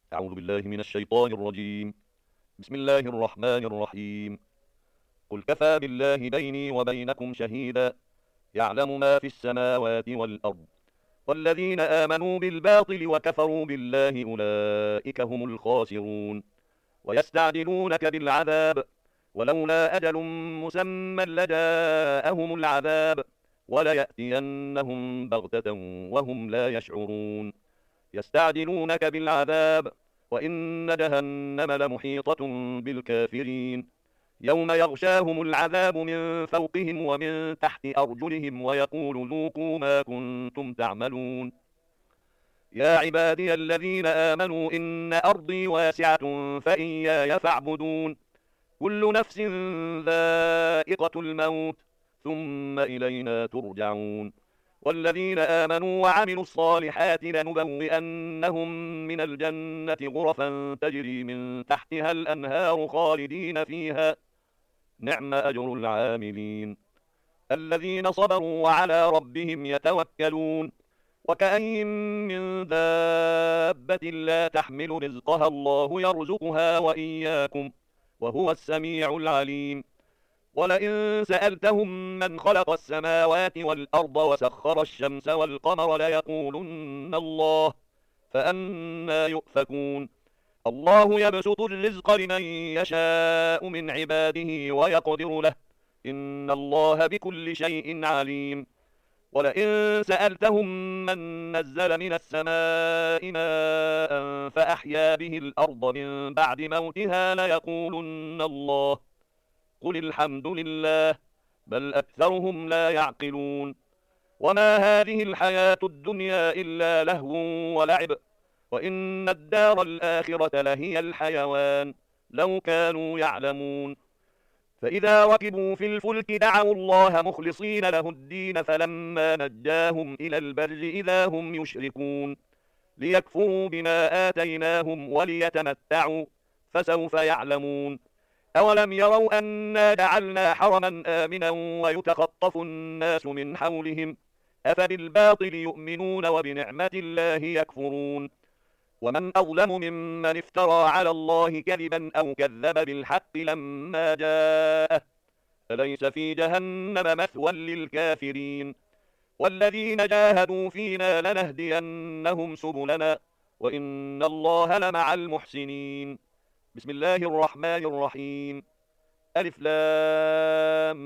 أعوذ بالله من الشيطان الرجيم. بسم الله الرحمن الرحيم. قل كفى بالله بيني وبينكم شهيدا، يعلم ما في السماوات والأرض، والذين آمنوا بالباطل وكفروا بالله أولئك هم الخاسرون. ويستعجلونك بالعذاب، ولولا أجل مسمى لجاءهم العذاب، وليأتينهم بغتة وهم لا يشعرون. يستعجلونك بالعذاب، وإن جهنم لمحيطة بالكافرين. يوم يغشاهم العذاب من فوقهم ومن تحت أرجلهم ويقول ذوقوا ما كنتم تعملون. يا عبادي الذين آمنوا إن أرضي واسعة فإياي فاعبدون. كل نفس ذائقة الموت، ثم إلينا ترجعون. والذين آمنوا وعملوا الصالحات لنبوئنهم من الجنة غرفا تجري من تحتها الأنهار خالدين فيها، نعم أجر العاملين. الذين صبروا وعلى ربهم يتوكلون. وكأين من دابة لا تحمل رزقها الله يرزقها وإياكم، وهو السميع العليم. ولئن سألتهم من خلق السماوات والأرض وسخر الشمس والقمر ليقولن الله، فأنى يؤفكون. الله يبسط الرزق لمن يشاء من عباده ويقدر له، إن الله بكل شيء عليم. ولئن سألتهم من نزل من السماء ماء فأحيا به الأرض من بعد موتها ليقولن الله، قل الحمد لله، بل أكثرهم لا يعقلون. وما هذه الحياة الدنيا إلا لهو ولعب، وإن الدار الآخرة لهي الحيوان، لو كانوا يعلمون. فإذا ركبوا في الفلك دعوا الله مخلصين له الدين فلما نجاهم إلى البر إذا هم يشركون. ليكفروا بما آتيناهم وليتمتعوا، فسوف يعلمون. أولم يروا أنا جعلنا حرما آمنا ويتخطف الناس من حولهم، أفبالباطل يؤمنون وبنعمة الله يكفرون. ومن أظلم ممن افترى على الله كذبا أو كذب بالحق لما جاءه، أليس في جهنم مثوى للكافرين. والذين جاهدوا فينا لنهدينهم سبلنا، وإن الله لمع المحسنين. بسم الله الرحمن الرحيم. ألف لام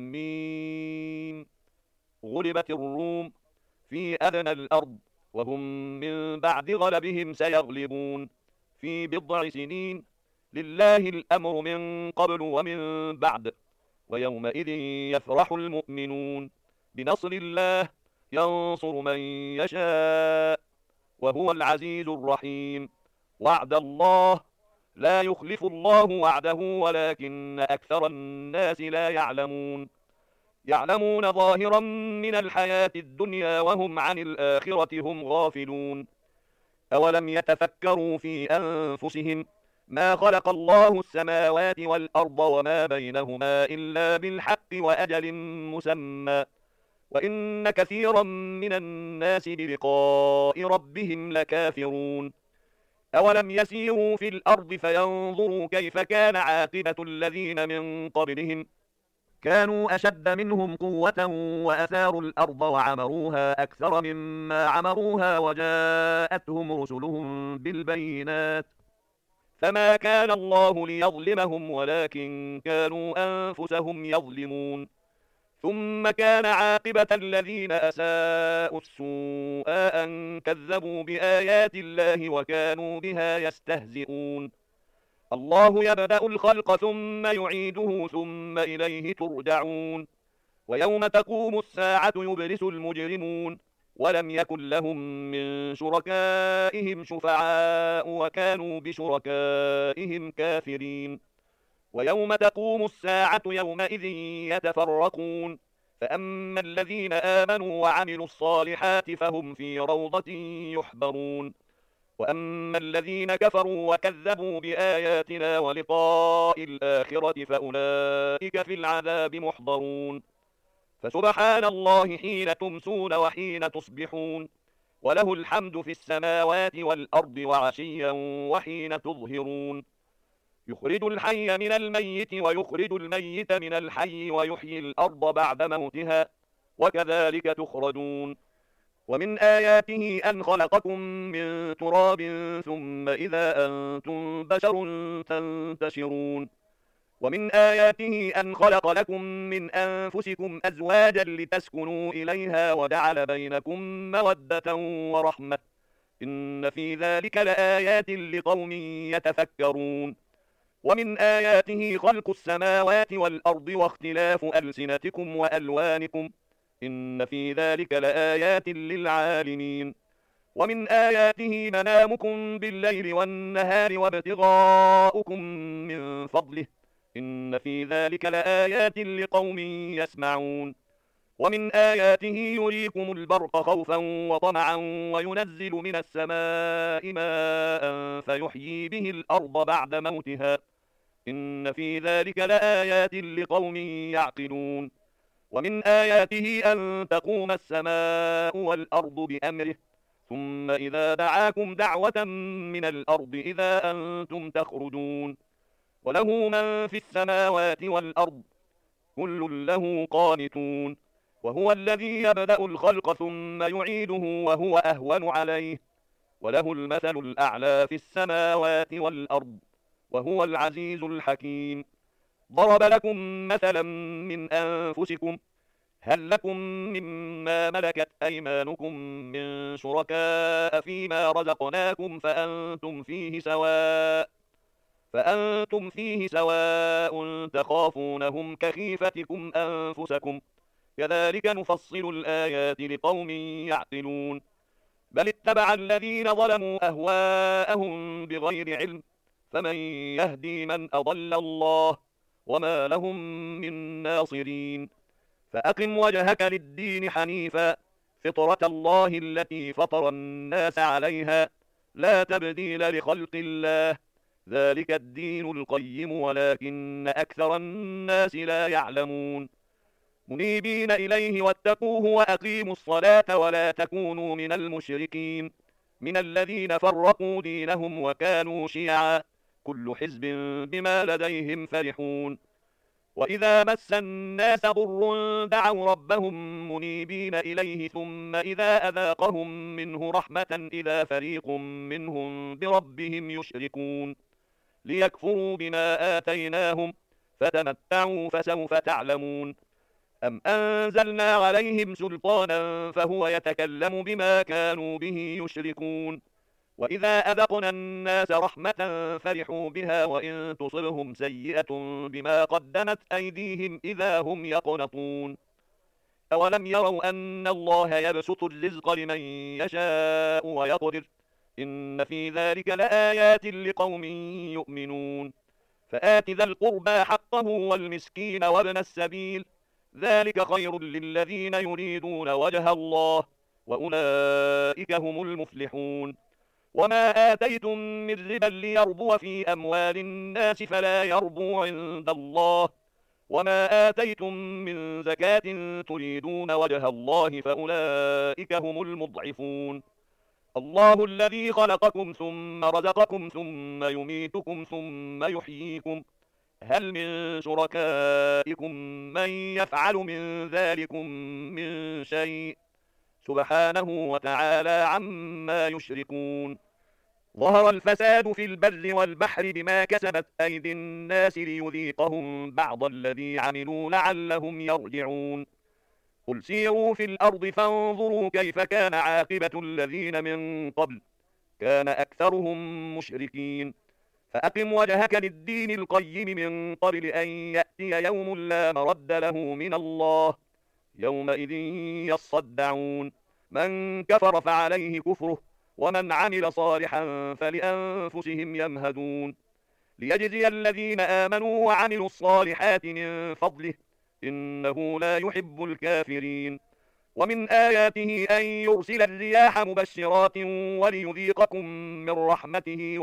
ميم. غلبت الروم في أدنى الأرض، وهم من بعد غلبهم سيغلبون في بضع سنين. لله الأمر من قبل ومن بعد، ويومئذ يفرح المؤمنون بنصر الله، ينصر من يشاء، وهو العزيز الرحيم. وعد الله، لا يخلف الله وعده ولكن أكثر الناس لا يعلمون. يعلمون ظاهرا من الحياة الدنيا وهم عن الآخرة هم غافلون. أولم يتفكروا في أنفسهم ما خلق الله السماوات والأرض وما بينهما إلا بالحق وأجل مسمى، وإن كثيرا من الناس بلقاء ربهم لكافرون. أولم يسيروا في الأرض فينظروا كيف كان عاقبة الذين من قبلهم، كانوا أشد منهم قوة وأثاروا الأرض وعمروها أكثر مما عمروها وجاءتهم رسلهم بالبينات، فما كان الله ليظلمهم ولكن كانوا أنفسهم يظلمون. ثم كان عاقبة الذين أساءوا السوء أن كذبوا بآيات الله وكانوا بها يستهزئون. الله يبدأ الخلق ثم يعيده ثم إليه ترجعون. ويوم تقوم الساعة يبلس المجرمون، ولم يكن لهم من شركائهم شفعاء وكانوا بشركائهم كافرين. ويوم تقوم الساعة يومئذ يتفرقون، فأما الذين آمنوا وعملوا الصالحات فهم في روضة يحبرون، وأما الذين كفروا وكذبوا بآياتنا ولقاء الآخرة فأولئك في العذاب محضرون. فسبحان الله حين تمسون وحين تصبحون، وله الحمد في السماوات والأرض وعشيا وحين تظهرون يخرج الحي من الميت ويخرج الميت من الحي ويحيي الأرض بعد موتها وكذلك تخرجون ومن آياته أن خلقكم من تراب ثم إذا أنتم بشر تنتشرون ومن آياته أن خلق لكم من أنفسكم أزواجا لتسكنوا إليها وجعل بينكم مودة ورحمة إن في ذلك لآيات لقوم يتفكرون ومن آياته خلق السماوات والأرض واختلاف ألسنتكم وألوانكم إن في ذلك لآيات للعالمين ومن آياته منامكم بالليل والنهار وابتغاؤكم من فضله إن في ذلك لآيات لقوم يسمعون ومن آياته يريكم البرق خوفا وطمعا وينزل من السماء ماء فيحيي به الأرض بعد موتها إن في ذلك لآيات لقوم يعقلون ومن آياته أن تقوم السماء والأرض بأمره ثم إذا دعاكم دعوة من الأرض إذا أنتم تخرجون وله من في السماوات والأرض كل له قانتون وهو الذي يبدأ الخلق ثم يعيده وهو أهون عليه وله المثل الأعلى في السماوات والأرض وهو العزيز الحكيم ضرب لكم مثلا من أنفسكم هل لكم مما ملكت أيمانكم من شركاء فيما رزقناكم فأنتم فيه سواء تخافونهم كخيفتكم أنفسكم كذلك نفصل الآيات لقوم يعقلون بل اتبع الذين ظلموا أهواءهم بغير علم فمن يهدي من أضل الله وما لهم من ناصرين فأقم وجهك للدين حنيفا فطرة الله التي فطر الناس عليها لا تبديل لخلق الله ذلك الدين القيم ولكن أكثر الناس لا يعلمون منيبين إليه واتقوه وأقيموا الصلاة ولا تكونوا من المشركين من الذين فرقوا دينهم وكانوا شيعا كل حزب بما لديهم فرحون وإذا مس الناس ضر دعوا ربهم منيبين إليه ثم إذا أذاقهم منه رحمة إذا فريق منهم بربهم يشركون ليكفروا بما آتيناهم فتمتعوا فسوف تعلمون أم أنزلنا عليهم سلطانا فهو يتكلم بما كانوا به يشركون وإذا أذقنا الناس رحمة فرحوا بها وإن تصبهم سيئة بما قدمت أيديهم إذا هم يقنطون أولم يروا أن الله يبسط الرزق لمن يشاء ويقدر إن في ذلك لآيات لقوم يؤمنون فآت ذا القربى حقه والمسكين وابن السبيل ذلك خير للذين يريدون وجه الله وأولئك هم المفلحون وما آتيتم من ربا ليربو في أموال الناس فلا يربو عند الله وما آتيتم من زكاة تريدون وجه الله فأولئك هم المضعفون الله الذي خلقكم ثم رزقكم ثم يميتكم ثم يحييكم هل من شركائكم من يفعل من ذلكم من شيء سبحانه وتعالى عما يشركون ظهر الفساد في البر والبحر بما كسبت أيدي الناس ليذيقهم بعض الذي عملوا لعلهم يرجعون قل سيروا في الأرض فانظروا كيف كان عاقبة الذين من قبل كان أكثرهم مشركين فأقم وجهك للدين القيم من قبل أن يأتي يوم لا مرد له من الله يومئذ يصدعون من كفر فعليه كفره ومن عمل صالحا فلأنفسهم يمهدون ليجزي الذين آمنوا وعملوا الصالحات من فضله إنه لا يحب الكافرين ومن آياته أن يرسل الرياح مبشرات وليذيقكم من رحمته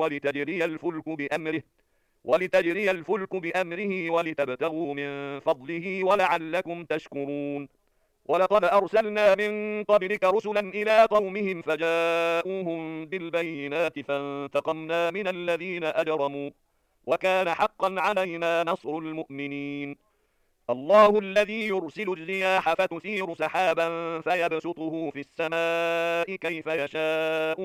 ولتجري الفلك بأمره ولتبتغوا من فضله ولعلكم تشكرون ولقد أرسلنا من قبلك رسلا إلى قومهم فجاءوهم بالبينات فانتقمنا من الذين أجرموا وكان حقا علينا نصر المؤمنين. الله الذي يرسل الرياح فتثير سحابا فيبسطه في السماء كيف يشاء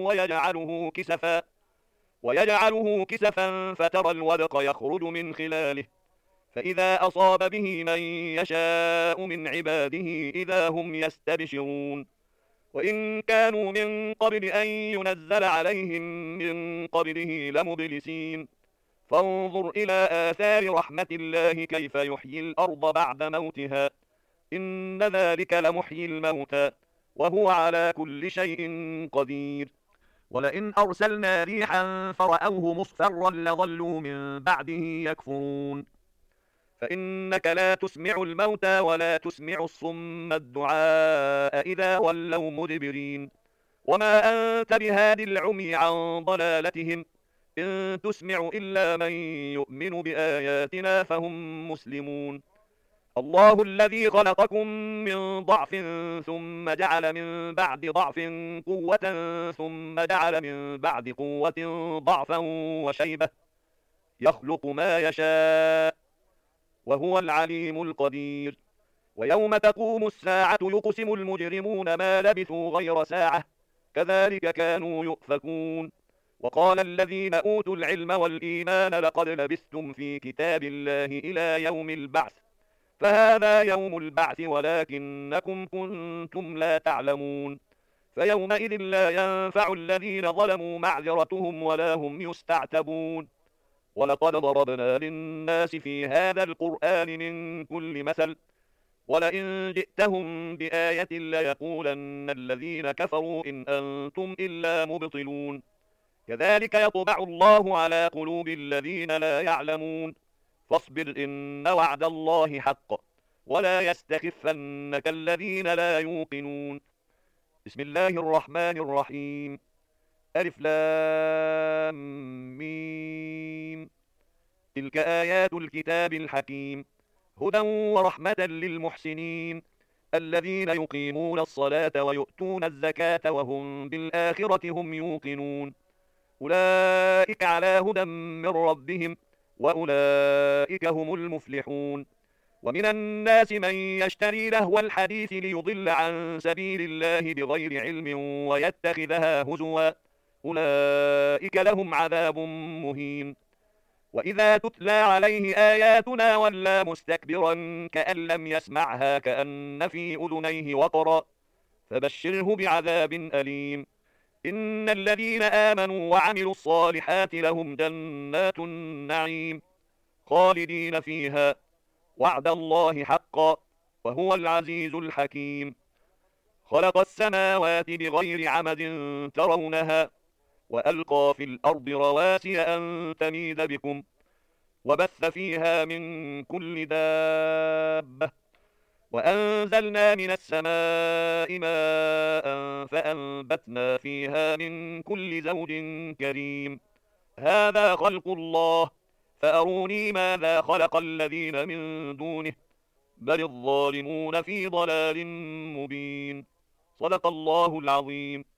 ويجعله كسفا فترى الودق يخرج من خلاله فإذا أصاب به من يشاء من عباده إذا هم يستبشرون. وإن كانوا من قبل أن ينزل عليهم من قبله لمبلسين. فانظر إلى آثار رحمة الله كيف يحيي الأرض بعد موتها إن ذلك لمحيي الموتى وهو على كل شيء قدير. ولئن أرسلنا ريحا فرأوه مصفرا لظلوا من بعده يكفرون. فإنك لا تسمع الموتى ولا تسمع الصم الدعاء إذا ولوا مدبرين. وما أنت بهاد العمي عن ضلالتهم إن تسمع إلا من يؤمن بآياتنا فهم مسلمون. الله الذي خلقكم من ضعف ثم جعل من بعد ضعف قوة ثم جعل من بعد قوة ضعفا وشيبة يخلق ما يشاء وهو العليم القدير. ويوم تقوم الساعة يقسم المجرمون ما لبثوا غير ساعة كذلك كانوا يؤفكون. وقال الذين أوتوا العلم والإيمان لقد لبثتم في كتاب الله إلى يوم البعث فهذا يوم البعث ولكنكم كنتم لا تعلمون. فيومئذ لا ينفع الذين ظلموا معذرتهم ولا هم يستعتبون. ولقد ضربنا للناس في هذا القرآن من كل مثل ولئن جئتهم بآية ليقولن الذين كفروا إن أنتم إلا مبطلون. كذلك يطبع الله على قلوب الذين لا يعلمون. فاصبر إن وعد الله حق ولا يستخفنك الذين لا يوقنون. بسم الله الرحمن الرحيم. ألف لام ميم. تلك آيات الكتاب الحكيم هدى ورحمة للمحسنين الذين يقيمون الصلاة ويؤتون الزكاة وهم بالآخرة هم يوقنون. أولئك على هدى من ربهم وأولئك هم المفلحون. ومن الناس من يشتري لهو الحديث ليضل عن سبيل الله بغير علم ويتخذها هزوا أولئك لهم عذاب مهين. وإذا تتلى عليه آياتنا ولى مستكبرا كأن لم يسمعها كأن في أذنيه وقرا فبشره بعذاب أليم. إن الذين آمنوا وعملوا الصالحات لهم جنات النعيم خالدين فيها وعد الله حقا وهو العزيز الحكيم. خلق السماوات بغير عمد ترونها وألقى في الأرض رواسي أن تميد بكم وبث فيها من كل دابة وأنزلنا من السماء ماء فأنبتنا فيها من كل زوج كريم. هذا خلق الله فأروني ماذا خلق الذين من دونه بل الظالمون في ضلال مبين. صدق الله العظيم.